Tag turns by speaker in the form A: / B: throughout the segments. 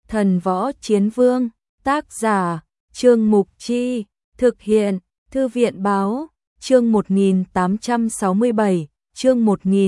A: Thần Võ Chiến Vương, tác giả, Trương Mục Chi, thực hiện, Thư viện Báo, chương 1867, chương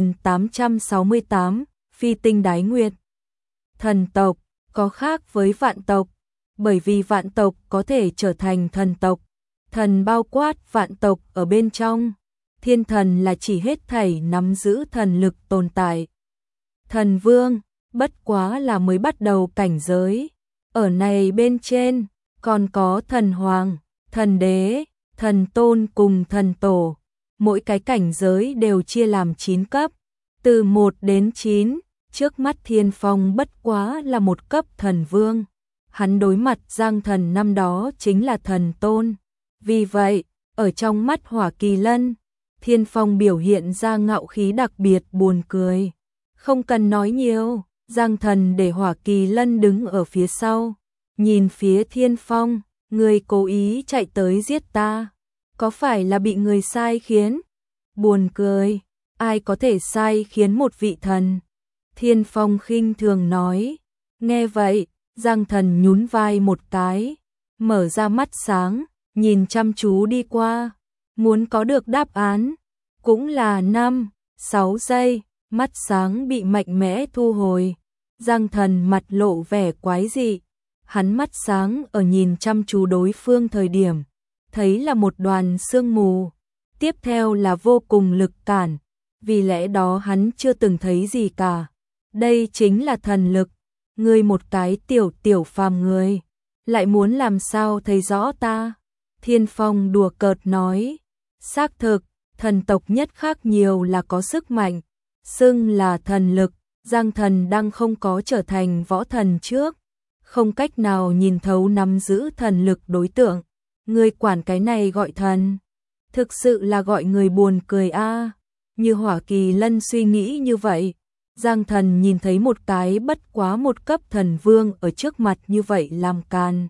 A: 1868, Phi tinh đái nguyệt. Thần tộc, có khác với vạn tộc, bởi vì vạn tộc có thể trở thành thần tộc, thần bao quát vạn tộc ở bên trong, thiên thần là chỉ hết thảy nắm giữ thần lực tồn tại. Thần vương, bất quá là mới bắt đầu cảnh giới, ở này bên trên, còn có thần hoàng, thần đế, thần tôn cùng thần tổ, mỗi cái cảnh giới đều chia làm 9 cấp, từ 1 đến 9, trước mắt Thiên Phong bất quá là một cấp thần vương. Hắn đối mặt Giang Thần năm đó chính là thần tôn. Vì vậy, ở trong mắt Hỏa Kỳ Lân, Thiên Phong biểu hiện ra ngạo khí đặc biệt buồn cười. Không cần nói nhiều, Giang Thần để Hỏa Kỳ Lân đứng ở phía sau, nhìn phía Thiên Phong, người cố ý chạy tới giết ta, có phải là bị người sai khiến? Buồn cười, ai có thể sai khiến một vị thần? Thiên Phong khinh thường nói. Nghe vậy, Giang Thần nhún vai một cái, mở ra mắt sáng, nhìn chăm chú đi qua, muốn có được đáp án, cũng là 5-6 giây, mắt sáng bị mạnh mẽ thu hồi. Giang Thần mặt lộ vẻ quái dị, hắn mắt sáng ở nhìn chăm chú đối phương thời điểm, thấy là một đoàn sương mù, tiếp theo là vô cùng lực cản, vì lẽ đó hắn chưa từng thấy gì cả. Đây chính là thần lực, ngươi một cái tiểu phàm người, lại muốn làm sao thấy rõ ta? Thiên Phong đùa cợt nói, xác thực, thần tộc nhất khác nhiều là có sức mạnh, xưng là thần lực, Giang Thần đang không có trở thành võ thần trước, không cách nào nhìn thấu nắm giữ thần lực đối tượng, ngươi quản cái này gọi thần, thực sự là gọi người buồn cười a. Như Hỏa Kỳ Lân suy nghĩ như vậy, Giang Thần nhìn thấy một cái bất quá một cấp thần vương ở trước mặt như vậy làm càn,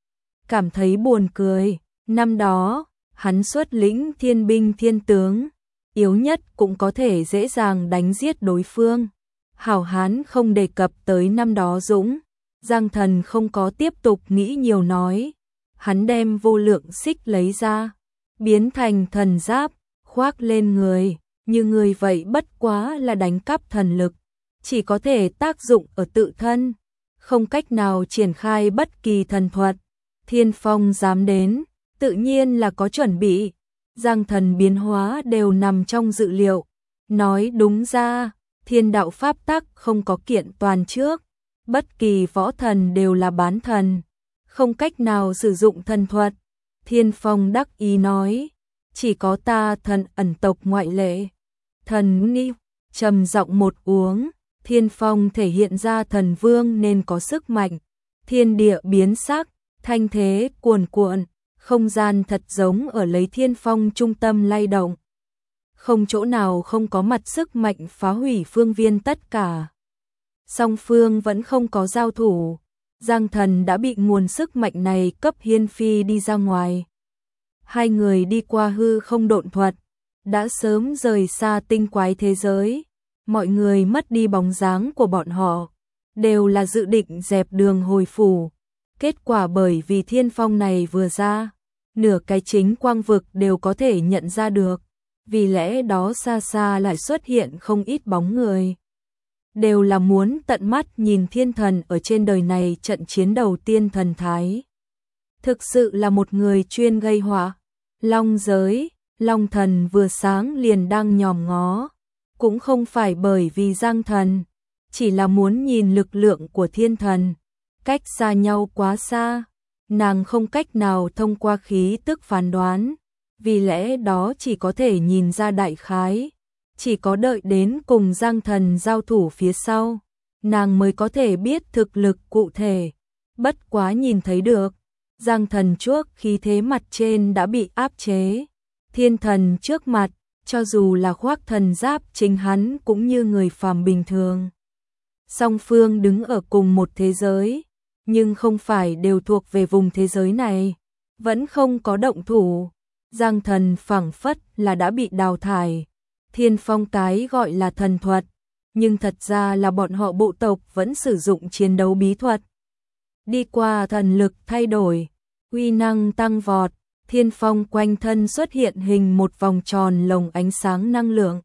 A: cảm thấy buồn cười. Năm đó, hắn xuất lĩnh thiên binh thiên tướng, yếu nhất cũng có thể dễ dàng đánh giết đối phương. Hảo hán không đề cập tới năm đó dũng, Giang Thần không có tiếp tục nghĩ nhiều nói, hắn đem vô lượng xích lấy ra, biến thành thần giáp, khoác lên người, như người vậy bất quá là đánh cắp thần lực, chỉ có thể tác dụng ở tự thân, không cách nào triển khai bất kỳ thần thuật. Thiên Phong dám đến, tự nhiên là có chuẩn bị, Giang Thần biến hóa đều nằm trong dự liệu. Nói đúng ra, thiên đạo pháp tắc không có kiện toàn trước, bất kỳ võ thần đều là bán thần, không cách nào sử dụng thần thuật. Thiên Phong đắc ý nói, chỉ có ta thần ẩn tộc ngoại lệ. Thần Ni trầm giọng một uống, Thiên Phong thể hiện ra thần vương nên có sức mạnh, thiên địa biến sắc, thanh thế cuồn cuộn, không gian thật giống ở lấy Thiên Phong trung tâm lay động. Không chỗ nào không có mặt sức mạnh phá hủy phương viên tất cả. Song phương vẫn không có giao thủ, Giang Thần đã bị nguồn sức mạnh này cấp hiên phi đi ra ngoài. Hai người đi qua hư không độn thuật, đã sớm rời xa tinh quái thế giới, mọi người mất đi bóng dáng của bọn họ, đều là dự định dẹp đường hồi phủ. Kết quả bởi vì Thiên Phong này vừa ra, nửa cái chính quang vực đều có thể nhận ra được, vì lẽ đó xa xa lại xuất hiện không ít bóng người. Đều là muốn tận mắt nhìn thiên thần ở trên đời này trận chiến đầu tiên thần thái. Thực sự là một người chuyên gây họa. Long giới, Long Thần vừa sáng liền đang nhòm ngó, cũng không phải bởi vì Giang Thần, chỉ là muốn nhìn lực lượng của thiên thần, cách xa nhau quá xa, nàng không cách nào thông qua khí tức phán đoán, vì lẽ đó chỉ có thể nhìn ra đại khái, chỉ có đợi đến cùng Giang Thần giao thủ phía sau, nàng mới có thể biết thực lực cụ thể. Bất quá nhìn thấy được, Giang Thần trước khí thế mặt trên đã bị áp chế, thiên thần trước mặt, cho dù là khoác thần giáp chính hắn cũng như người phàm bình thường. Song phương đứng ở cùng một thế giới, nhưng không phải đều thuộc về vùng thế giới này, vẫn không có động thủ. Giang Thần phảng phất là đã bị đào thải. Thiên Phong cái gọi là thần thuật, nhưng thật ra là bọn họ bộ tộc vẫn sử dụng chiến đấu bí thuật. đi qua thần lực thay đổi, uy năng tăng vọt, Thiên Phong quanh thân xuất hiện hình một vòng tròn lồng ánh sáng năng lượng,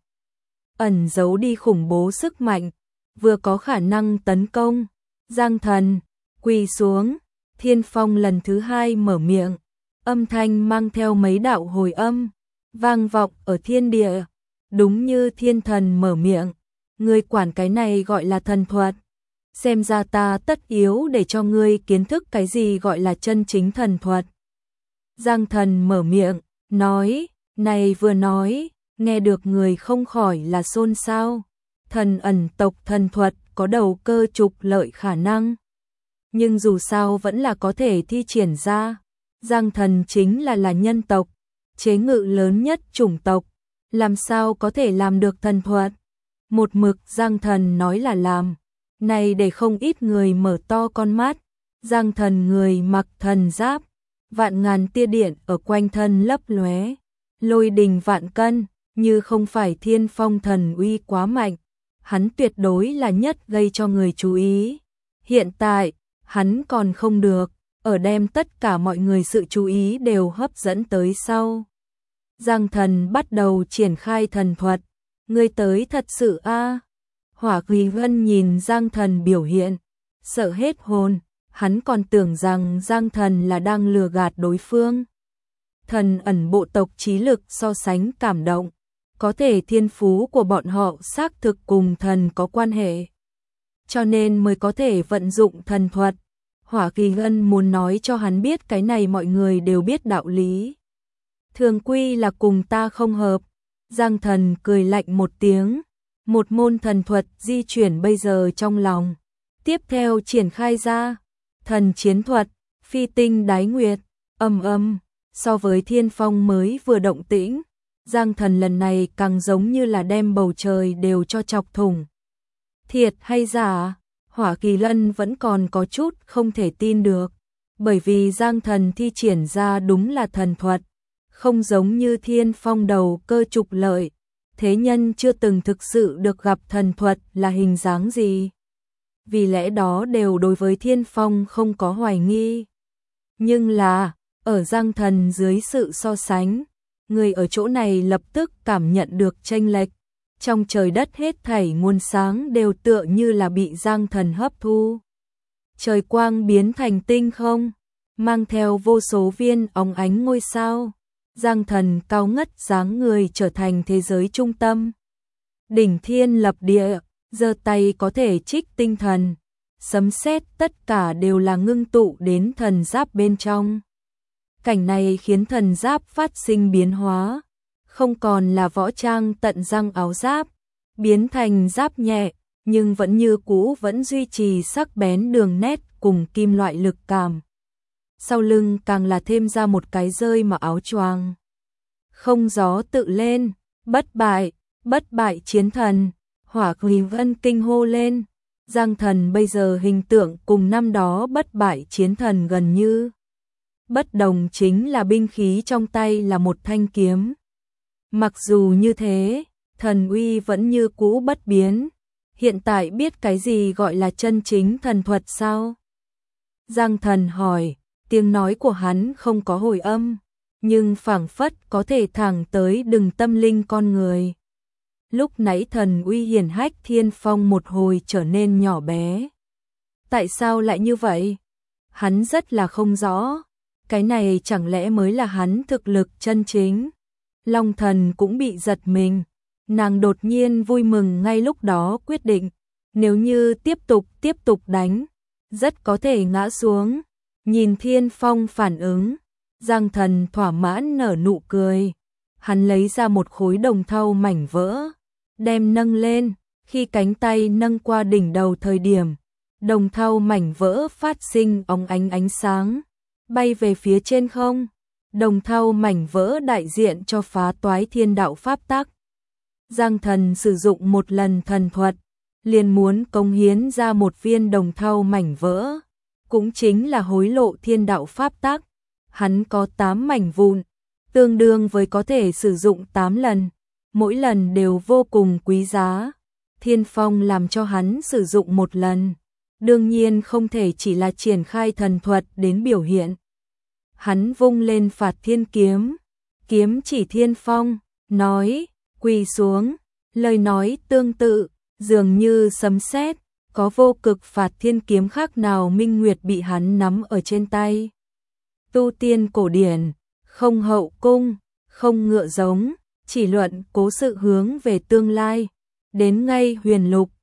A: ẩn giấu đi khủng bố sức mạnh, vừa có khả năng tấn công. Giang Thần quỳ xuống, Thiên Phong lần thứ hai mở miệng, âm thanh mang theo mấy đạo hồi âm, vang vọng ở thiên địa, đúng như thiên thần mở miệng, ngươi quản cái này gọi là thần thuật, xem ra ta tất yếu để cho ngươi kiến thức cái gì gọi là chân chính thần thuật. Giang Thần mở miệng, nói, này vừa nói, nghe được người không khỏi là xôn xao, thần ẩn tộc thần thuật có đầu cơ trục lợi khả năng, nhưng dù sao vẫn là có thể thi triển ra. Giang Thần chính là nhân tộc, chế ngự lớn nhất chủng tộc, làm sao có thể làm được thần thuật? Một mực Giang Thần nói là làm, này để không ít người mở to con mắt. Giang Thần người mặc thần giáp, vạn ngàn tia điện ở quanh thân lấp lóe, lôi đình vạn cân, như không phải Thiên Phong thần uy quá mạnh, hắn tuyệt đối là nhất gây cho người chú ý. Hiện tại, hắn còn không được, ở đem tất cả mọi người sự chú ý đều hấp dẫn tới sau. Giang Thần bắt đầu triển khai thần thuật, ngươi tới thật sự a? Hỏa Kỳ Vân nhìn Giang Thần biểu hiện, sợ hết hồn, hắn còn tưởng rằng Giang Thần là đang lừa gạt đối phương. Thần ẩn bộ tộc trí lực so sánh cảm động, có thể thiên phú của bọn họ xác thực cùng thần có quan hệ, cho nên mới có thể vận dụng thần thuật. Hỏa Kỳ Vân muốn nói cho hắn biết cái này mọi người đều biết đạo lý. Thường quy là cùng ta không hợp. Giang Thần cười lạnh một tiếng, một môn thần thuật di chuyển bây giờ trong lòng. Tiếp theo triển khai ra, thần chiến thuật, phi tinh đái nguyệt, so với Thiên Phong mới vừa động tĩnh, Giang Thần lần này càng giống như là đem bầu trời đều cho chọc thủng. Thiệt hay giả? Hỏa Kỳ Lân vẫn còn có chút không thể tin được, bởi vì Giang Thần thi triển ra đúng là thần thuật, không giống như Thiên Phong đầu cơ trục lợi, thế nhân chưa từng thực sự được gặp thần thuật là hình dáng gì. Vì lẽ đó đều đối với Thiên Phong không có hoài nghi. Nhưng là, ở Giang Thần dưới sự so sánh, người ở chỗ này lập tức cảm nhận được chênh lệch. Trong trời đất hết thảy nguồn sáng đều tựa như là bị Giang Thần hấp thu. Trời quang biến thành tinh không, mang theo vô số viên óng ánh ngôi sao. Giang Thần cao ngất dáng người trở thành thế giới trung tâm. Đỉnh thiên lập địa, giơ tay có thể trích tinh thần. Sấm sét tất cả đều là ngưng tụ đến thần giáp bên trong. Cảnh này khiến thần giáp phát sinh biến hóa. Không còn là võ trang tận răng áo giáp, biến thành giáp nhẹ, nhưng vẫn như cũ vẫn duy trì sắc bén đường nét cùng kim loại lực cảm. Sau lưng càng là thêm ra một cái rơi mà áo choàng. Không gió tự lên, bất bại chiến thần, Hỏa Kỳ Vân kinh hô lên. Giang Thần bây giờ hình tượng cùng năm đó bất bại chiến thần gần như. Bất đồng chính là binh khí trong tay là một thanh kiếm. Mặc dù như thế, thần uy vẫn như cũ bất biến. Hiện tại biết cái gì gọi là chân chính thần thuật sao? Giang Thần hỏi, tiếng nói của hắn không có hồi âm, nhưng phảng phất có thể thẳng tới đừng tâm linh con người. Lúc nãy thần uy hiển hách Thiên Phong một hồi trở nên nhỏ bé. Tại sao lại như vậy? Hắn rất là không rõ. Cái này chẳng lẽ mới là hắn thực lực chân chính? Long Thần cũng bị giật mình, nàng đột nhiên vui mừng ngay lúc đó quyết định, nếu như tiếp tục đánh, rất có thể ngã xuống. Nhìn Thiên Phong phản ứng, Giang Thần thỏa mãn nở nụ cười, hắn lấy ra một khối đồng thau mảnh vỡ, đem nâng lên, khi cánh tay nâng qua đỉnh đầu thời điểm, đồng thau mảnh vỡ phát sinh óng ánh sáng, bay về phía trên không. Đồng thau mảnh vỡ đại diện cho phá toái thiên đạo pháp tắc. Giang Thần sử dụng một lần thần thuật, liền muốn cống hiến ra một viên đồng thau mảnh vỡ, cũng chính là hối lộ thiên đạo pháp tắc. Hắn có 8 mảnh vụn, tương đương với có thể sử dụng 8 lần, mỗi lần đều vô cùng quý giá. Thiên Phong làm cho hắn sử dụng một lần, đương nhiên không thể chỉ là triển khai thần thuật đến biểu hiện. Hắn vung lên Phạt Thiên kiếm, kiếm chỉ thiên phong, nói, quỳ xuống, lời nói tương tự, dường như sấm sét, có vô cực Phạt Thiên kiếm khác nào minh nguyệt bị hắn nắm ở trên tay. Tu tiên cổ điển, không hậu cung, không ngựa giống, chỉ luận cố sự hướng về tương lai, đến ngay huyền lục,